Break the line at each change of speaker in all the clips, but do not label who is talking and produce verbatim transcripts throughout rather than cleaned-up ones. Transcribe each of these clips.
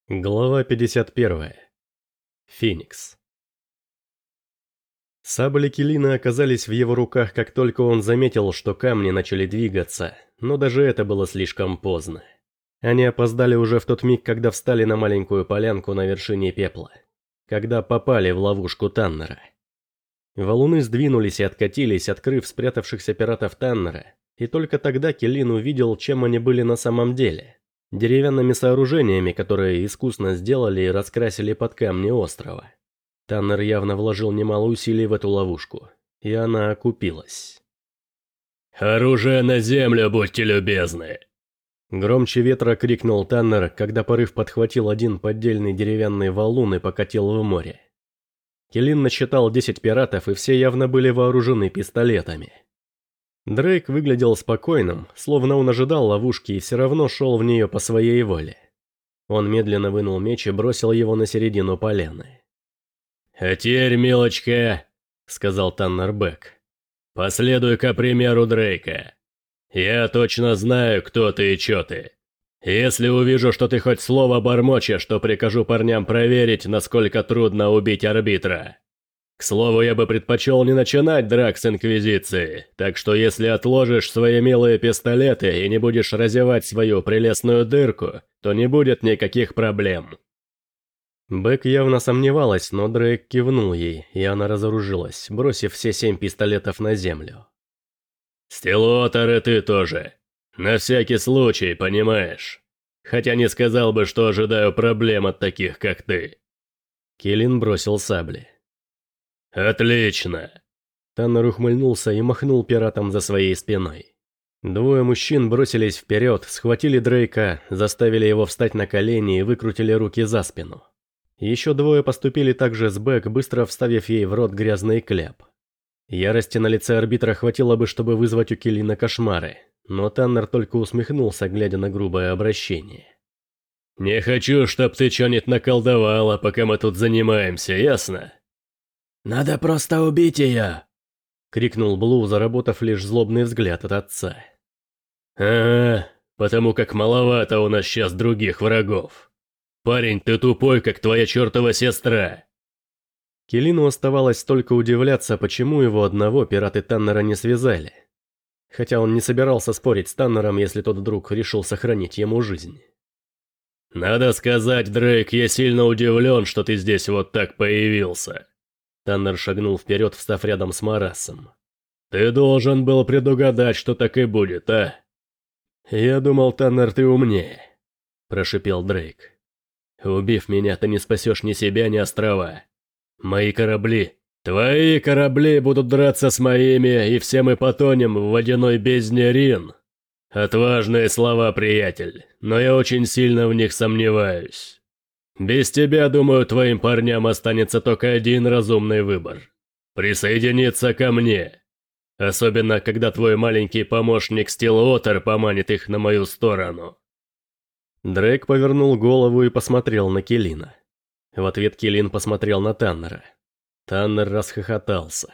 Глава пятьдесят первая. Феникс. Сабли Келина оказались в его руках, как только он заметил, что камни начали двигаться, но даже это было слишком поздно. Они опоздали уже в тот миг, когда встали на маленькую полянку на вершине пепла, когда попали в ловушку Таннера. Валуны сдвинулись и откатились, открыв спрятавшихся пиратов Таннера, и только тогда Келин увидел, чем они были на самом деле. Деревянными сооружениями, которые искусно сделали и раскрасили под камни острова. Таннер явно вложил немало усилий в эту ловушку, и она окупилась.
«Оружие на землю, будьте любезны!»
Громче ветра крикнул Таннер, когда порыв подхватил один поддельный деревянный валун и покатил в море. Келин насчитал десять пиратов, и все явно были вооружены пистолетами. Дрейк выглядел спокойным, словно он ожидал ловушки и все равно шел в нее по своей воле. Он медленно вынул меч и бросил его на середину поляны.
«А теперь, милочка», — сказал Таннер Бэк, — «последуй-ка примеру Дрейка. Я точно знаю, кто ты и чё ты. Если увижу, что ты хоть слово бормочешь, то прикажу парням проверить, насколько трудно убить арбитра. К слову, я бы предпочел не начинать драк с Инквизицией, так что если отложишь свои милые пистолеты и не будешь разевать свою прелестную дырку, то не будет никаких проблем».
Бэк явно сомневалась, но Дрейк кивнул ей, и она разоружилась, бросив все семь пистолетов на землю.
«Стилотер, и ты тоже. На всякий случай, понимаешь? Хотя не сказал бы, что ожидаю проблем от таких, как ты».
Келин бросил сабли.
«Отлично!»
Таннер ухмыльнулся и махнул пиратам за своей спиной. Двое мужчин бросились вперед, схватили Дрейка, заставили его встать на колени и выкрутили руки за спину. Еще двое поступили так же с Бэк, быстро вставив ей в рот грязный кляп. Ярости на лице арбитра хватило бы, чтобы вызвать у Келина кошмары, но Таннер только усмехнулся, глядя на грубое обращение.
«Не хочу, чтоб ты чё-нибудь наколдовала, пока мы тут занимаемся, ясно?»
«Надо просто убить ее!»
— крикнул Блу, заработав лишь злобный взгляд от отца.
«Ага, потому как маловато у нас сейчас других врагов. Парень, ты тупой, как твоя чертова сестра!»
Келину оставалось только удивляться, почему его одного пираты Таннера не связали. Хотя он не собирался спорить с Таннером, если тот вдруг решил сохранить ему жизнь.
«Надо сказать, Дрейк, я сильно удивлен, что ты здесь вот так появился».
Таннер шагнул вперед, встав рядом с Марасом.
«Ты должен был предугадать, что так и будет, а?»
«Я думал, Таннер, ты умнее», – прошипел Дрейк.
«Убив меня, ты не спасешь ни себя, ни острова. Мои корабли, твои корабли будут драться с моими, и все мы потонем в водяной бездне Рин. Отважные слова, приятель, но я очень сильно в них сомневаюсь. Без тебя, думаю, твоим парням останется только один разумный выбор. Присоединиться ко мне. Особенно, когда твой маленький помощник Стилотер поманит их на мою сторону».
Дрейк повернул голову и посмотрел на Келина. В ответ Келин посмотрел на Таннера. Таннер расхохотался.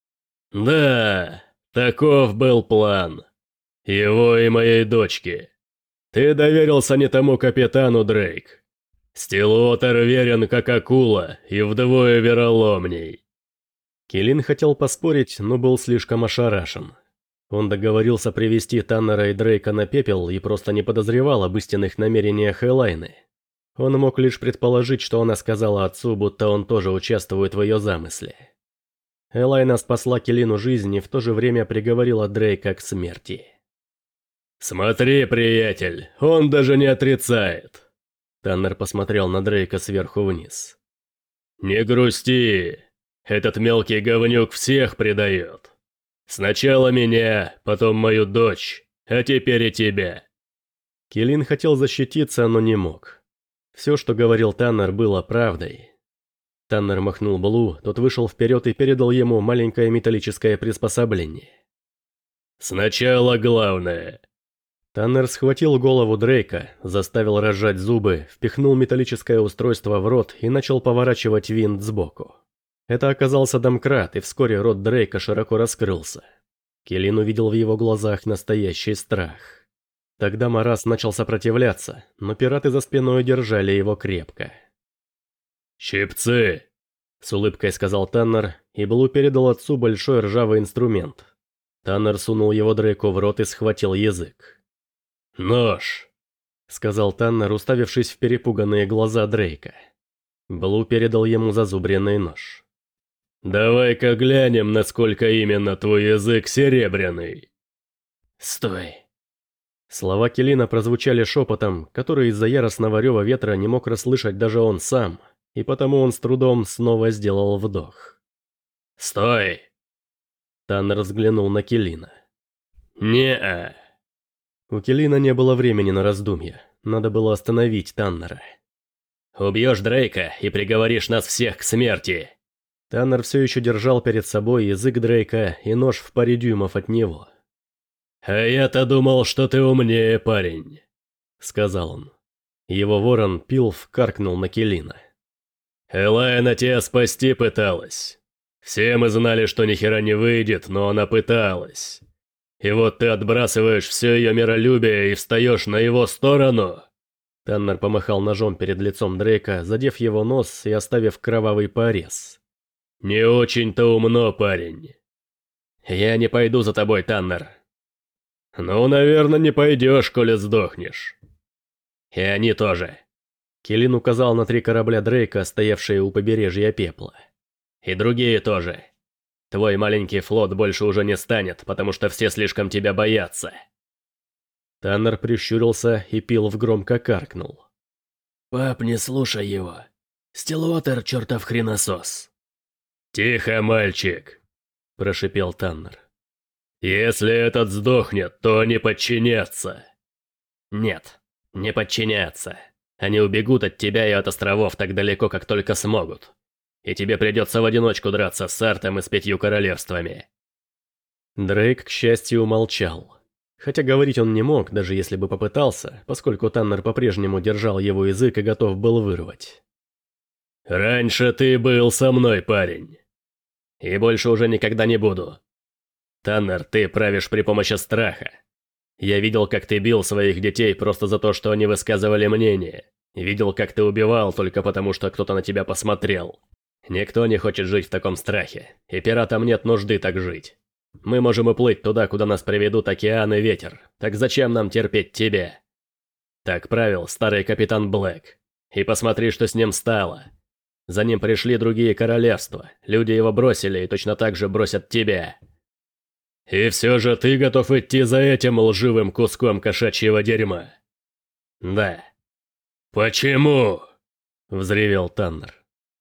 «Да, таков был план. Его и моей дочки. Ты доверился не тому капитану, Дрейк. Стилотер верен как акула и вдвое вероломней».
Келин хотел поспорить, но был слишком ошарашен. Он договорился привести Таннера и Дрейка на пепел и просто не подозревал об истинных намерениях Элайны. Он мог лишь предположить, что она сказала отцу, будто он тоже участвует в ее замысле. Элайна спасла Келину жизнь и в то же время приговорила Дрейка к смерти.
«Смотри, приятель, он даже не отрицает».
Таннер посмотрел на Дрейка сверху вниз.
«Не грусти, этот мелкий говнюк всех предает. Сначала меня, потом мою дочь, а теперь и тебя».
Келин хотел защититься, но не мог. Все, что говорил Таннер, было правдой. Таннер махнул Блу, тот вышел вперед и передал ему маленькое металлическое приспособление.
«Сначала главное».
Таннер схватил голову Дрейка, заставил разжать зубы, впихнул металлическое устройство в рот и начал поворачивать винт сбоку. Это оказался домкрат, и вскоре рот Дрейка широко раскрылся. Келин увидел в его глазах настоящий страх. Тогда Марас начал сопротивляться, но пираты за спиной держали его крепко.
«Щипцы!»
— с улыбкой сказал Таннер, и Блу передал отцу большой ржавый инструмент. Таннер сунул его Дрейку в рот и схватил язык.
«Нож!»
— сказал Таннер, уставившись в перепуганные глаза Дрейка. Блу передал ему зазубренный нож.
«Давай-ка глянем, насколько именно твой язык серебряный!»
«Стой!»
Слова Келина прозвучали шепотом, который из-за яростного рева ветра не мог расслышать даже он сам, и потому он с трудом снова сделал вдох.
«Стой!»
Таннер взглянул на Келина.
«Не-а!»
У Келина не было времени на раздумья, надо было остановить Таннера.
«Убьешь Дрейка и приговоришь нас всех к смерти!»
Таннер все еще держал перед собой язык Дрейка и нож в паре дюймов от него.
«А я-то думал, что ты умнее, парень», — сказал он.
Его ворон Пилф каркнул на Келина.
«Элайна тебя спасти пыталась. Все мы знали, что ни хера не выйдет, но она пыталась. И вот ты отбрасываешь все ее миролюбие и встаешь на его сторону».
Таннер помахал ножом перед лицом Дрейка, задев его нос и оставив кровавый порез.
«Не очень-то умно, парень».
«Я не пойду за тобой, Таннер».
«Ну, наверное, не пойдешь, коли сдохнешь».
«И они тоже». Келин указал на три корабля Дрейка, стоявшие у побережья Пепла.
«И другие тоже. Твой маленький флот больше уже не станет, потому что все слишком тебя боятся».
Таннер прищурился и Пилф громко каркнул.
«Пап, не слушай его. Стиллуотер, чертов хреносос».
«Тихо, мальчик», – прошипел Таннер. «Если этот сдохнет, то они подчинятся».
«Нет, не подчинятся. Они убегут от тебя и от островов так далеко, как только смогут. И тебе придется в одиночку драться с Артом и с пятью королевствами». Дрейк, к счастью, умолчал. Хотя говорить он не мог, даже если бы попытался, поскольку Таннер по-прежнему держал его язык и готов был вырвать.
«Раньше ты был со мной, парень.
И больше уже никогда не буду.
Таннер, ты правишь при помощи страха. Я видел, как ты бил своих детей просто за то, что они высказывали мнение. Видел, как ты убивал только потому, что кто-то на тебя посмотрел. Никто не хочет жить в таком страхе, и пиратам нет нужды так жить. Мы можем уплыть туда, куда нас приведут океан и ветер, так зачем нам терпеть тебя?» Так правил старый капитан Блэк. И посмотри, что с ним стало. За ним пришли другие королевства, люди его бросили и точно так же бросят тебя. «И все же ты готов идти за этим лживым куском кошачьего дерьма?»
«Да».
«Почему?» – взревел Таннер.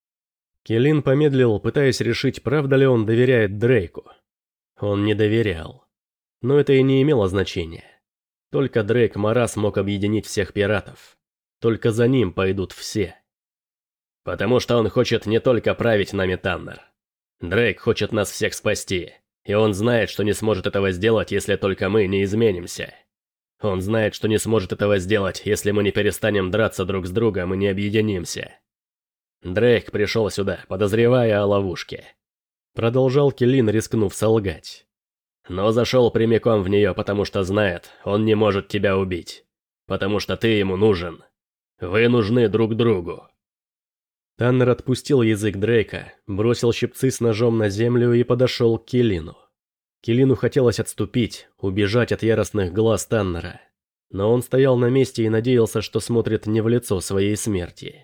Келин помедлил, пытаясь решить, правда ли он доверяет Дрейку. Он не доверял. Но это и не имело значения. Только Дрейк Марас мог объединить всех пиратов. Только за ним пойдут все. Потому что он хочет не только править нами, Таннер. Дрейк хочет нас всех спасти. И он знает, что не сможет этого сделать, если только мы не изменимся. Он знает, что не сможет этого сделать, если мы не перестанем драться друг с другом и не объединимся. Дрейк пришел сюда, подозревая о ловушке. Продолжал Келин, рискнув солгать. Но зашел прямиком в нее, потому что знает, он не может тебя убить. Потому что ты ему нужен. Вы нужны друг другу. Таннер отпустил язык Дрейка, бросил щипцы с ножом на землю и подошел к Келину. Келину хотелось отступить, убежать от яростных глаз Таннера. Но он стоял на месте и надеялся, что смотрит не в лицо своей смерти.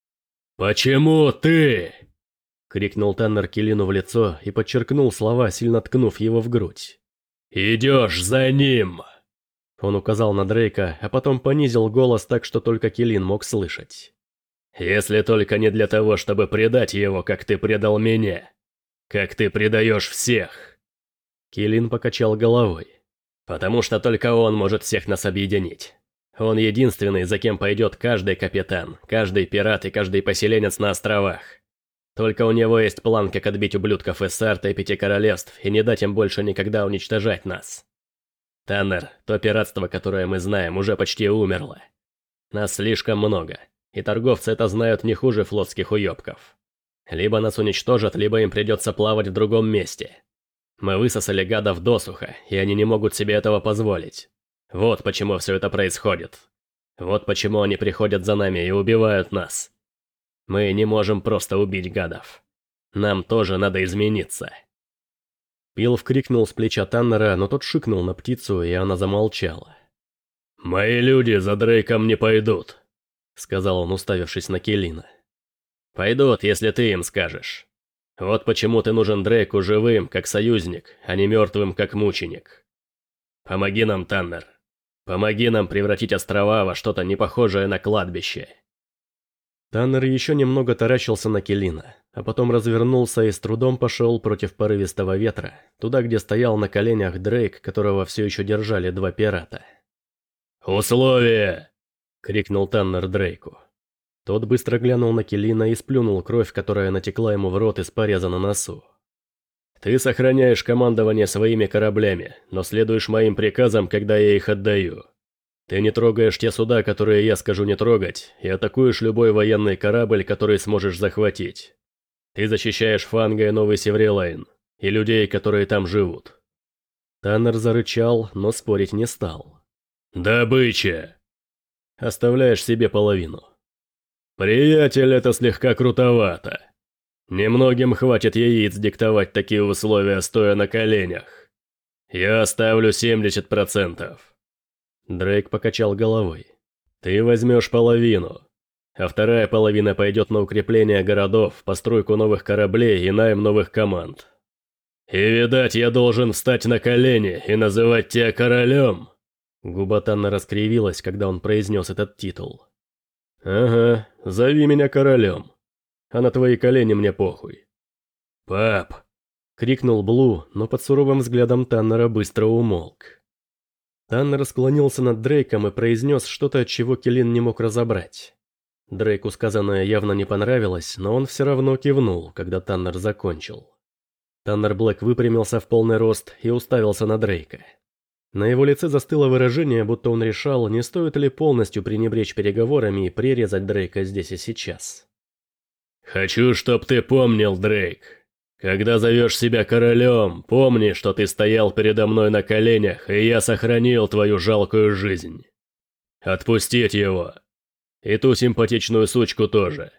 «Почему ты?»
— крикнул Таннер Келину в лицо и подчеркнул слова, сильно ткнув его в грудь.
«Идешь за ним!»
Он указал на Дрейка, а потом понизил голос так, что только Келин мог слышать.
«Если только не для того, чтобы предать его, как ты предал меня. Как ты предаешь всех!»
Келин покачал головой.
«Потому что только он может всех нас объединить. Он единственный, за кем пойдет каждый капитан, каждый пират и каждый поселенец на островах. Только у него есть план, как отбить ублюдков из Сарта и Пяти Королевств и не дать им больше никогда уничтожать нас. Таннер, то пиратство, которое мы знаем, уже почти умерло. Нас слишком много, и торговцы это знают не хуже флотских уёбков. Либо нас уничтожат, либо им придется плавать в другом месте. Мы высосали гадов досуха, и они не могут себе этого позволить.
Вот почему все это происходит. Вот почему они приходят за нами и убивают нас. Мы не можем просто убить гадов. Нам тоже надо измениться». Пилв крикнул с плеча Таннера, но тот шикнул на птицу, и она замолчала.
«Мои люди за Дрейком не пойдут»,
— сказал он, уставившись на Келлина. «Пойдут, если ты им скажешь. Вот почему ты нужен Дрейку живым, как союзник, а не мертвым, как мученик. Помоги нам, Таннер. Помоги нам превратить острова во что-то непохожее на кладбище». Таннер еще немного таращился на Келлина, а потом развернулся и с трудом пошел против порывистого ветра, туда, где стоял на коленях Дрейк, которого все еще держали два пирата.
«Условия!» —
крикнул Таннер Дрейку. Тот быстро глянул на Келлина и сплюнул кровь, которая натекла ему в рот из пореза на носу. «Ты сохраняешь командование своими кораблями, но следуешь моим приказам, когда я их отдаю. Ты не трогаешь те суда, которые я скажу не трогать, и атакуешь любой военный корабль, который сможешь захватить. Ты защищаешь Фанга и Новый Севрилайн, и людей, которые там живут». Таннер зарычал, но спорить не стал.
«Добыча!»
«Оставляешь себе половину».
«Приятель, это слегка крутовато. Немногим хватит яиц диктовать такие условия, стоя на коленях. Я оставлю семьдесят процентов».
Дрейк покачал головой. «Ты возьмешь половину, а вторая половина пойдет на укрепление городов, постройку новых кораблей и найм новых команд».
«И, видать, я должен встать на колени и называть тебя королем?»
Губа Таннера раскривилась, когда он произнес этот титул. «Ага, зови меня королем. А на твои колени мне похуй».
«Пап!»
— крикнул Блу, но под суровым взглядом Таннера быстро умолк. Таннер склонился над Дрейком и произнес что-то, чего Келлин не мог разобрать. Дрейку сказанное явно не понравилось, но он все равно кивнул, когда Таннер закончил. Таннер Блэк выпрямился в полный рост и уставился на Дрейка. На его лице застыло выражение, будто он решал, не стоит ли полностью пренебречь переговорами и прирезать Дрейка здесь и сейчас.
«Хочу, чтоб ты помнил, Дрейк. Когда зовешь себя королем, помни, что ты стоял передо мной на коленях, и я сохранил твою жалкую жизнь. Отпустить его. И ту симпатичную сучку тоже».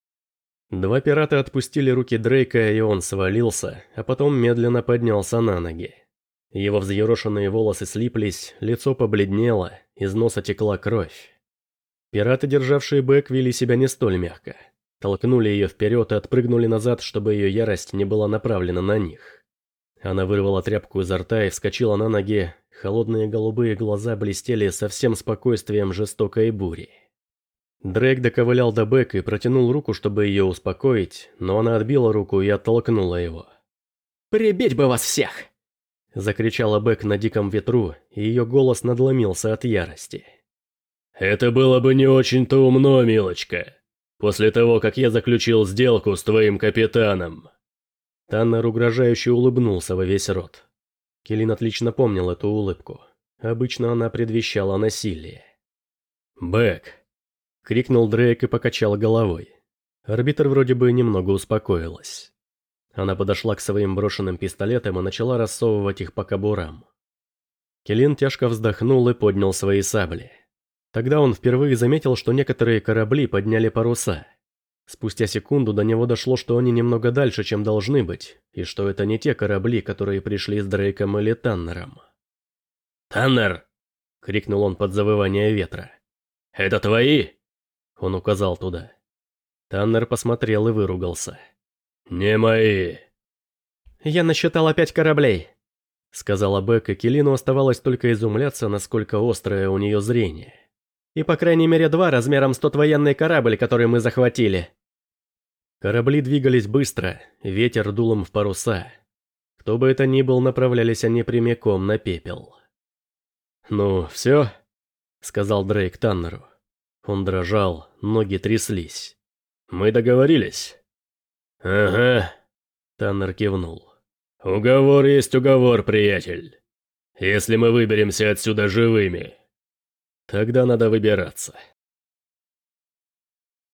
Два пирата отпустили руки Дрейка, и он свалился, а потом медленно поднялся на ноги. Его взъерошенные волосы слиплись, лицо побледнело, из носа текла кровь. Пираты, державшие Бэк, вели себя не столь мягко. Толкнули ее вперед и отпрыгнули назад, чтобы ее ярость не была направлена на них. Она вырвала тряпку изо рта и вскочила на ноги, холодные голубые глаза блестели со всем спокойствием жестокой бури. Дрейк доковылял до Бэк и протянул руку, чтобы ее успокоить, но она отбила руку и оттолкнула его.
«Прибить бы вас всех!»
— закричала Бэк на диком ветру, и ее голос надломился от ярости.
«Это было бы не очень-то умно, милочка. После того, как я заключил сделку с твоим капитаном».
Таннер угрожающе улыбнулся во весь рот. Келлин отлично помнил эту улыбку. Обычно она предвещала насилие.
«Бэк!»
— крикнул Дрейк и покачал головой. Арбитр вроде бы немного успокоилась. Она подошла к своим брошенным пистолетам и начала рассовывать их по кобурам. Келлин тяжко вздохнул и поднял свои сабли. Тогда он впервые заметил, что некоторые корабли подняли паруса. Спустя секунду до него дошло, что они немного дальше, чем должны быть, и что это не те корабли, которые пришли с Дрейком или Таннером.
«Таннер!» — крикнул он под завывание ветра. «Это твои?» — он указал туда.
Таннер посмотрел и выругался.
«Не мои!»
«Я насчитал опять кораблей»,
— сказала Бэк, и Келлину оставалось только изумляться, насколько острое у нее зрение.
«И по крайней мере два размером с тот военный корабль, который мы захватили».
Корабли двигались быстро, ветер дул им в паруса. Кто бы это ни был, направлялись они прямиком на пепел. «Ну, все?» — сказал Дрейк Таннеру. Он дрожал, ноги тряслись. «Мы договорились?»
«Ага», —
Таннер кивнул.
«Уговор есть уговор, приятель. Если мы выберемся отсюда живыми».
«Тогда надо выбираться».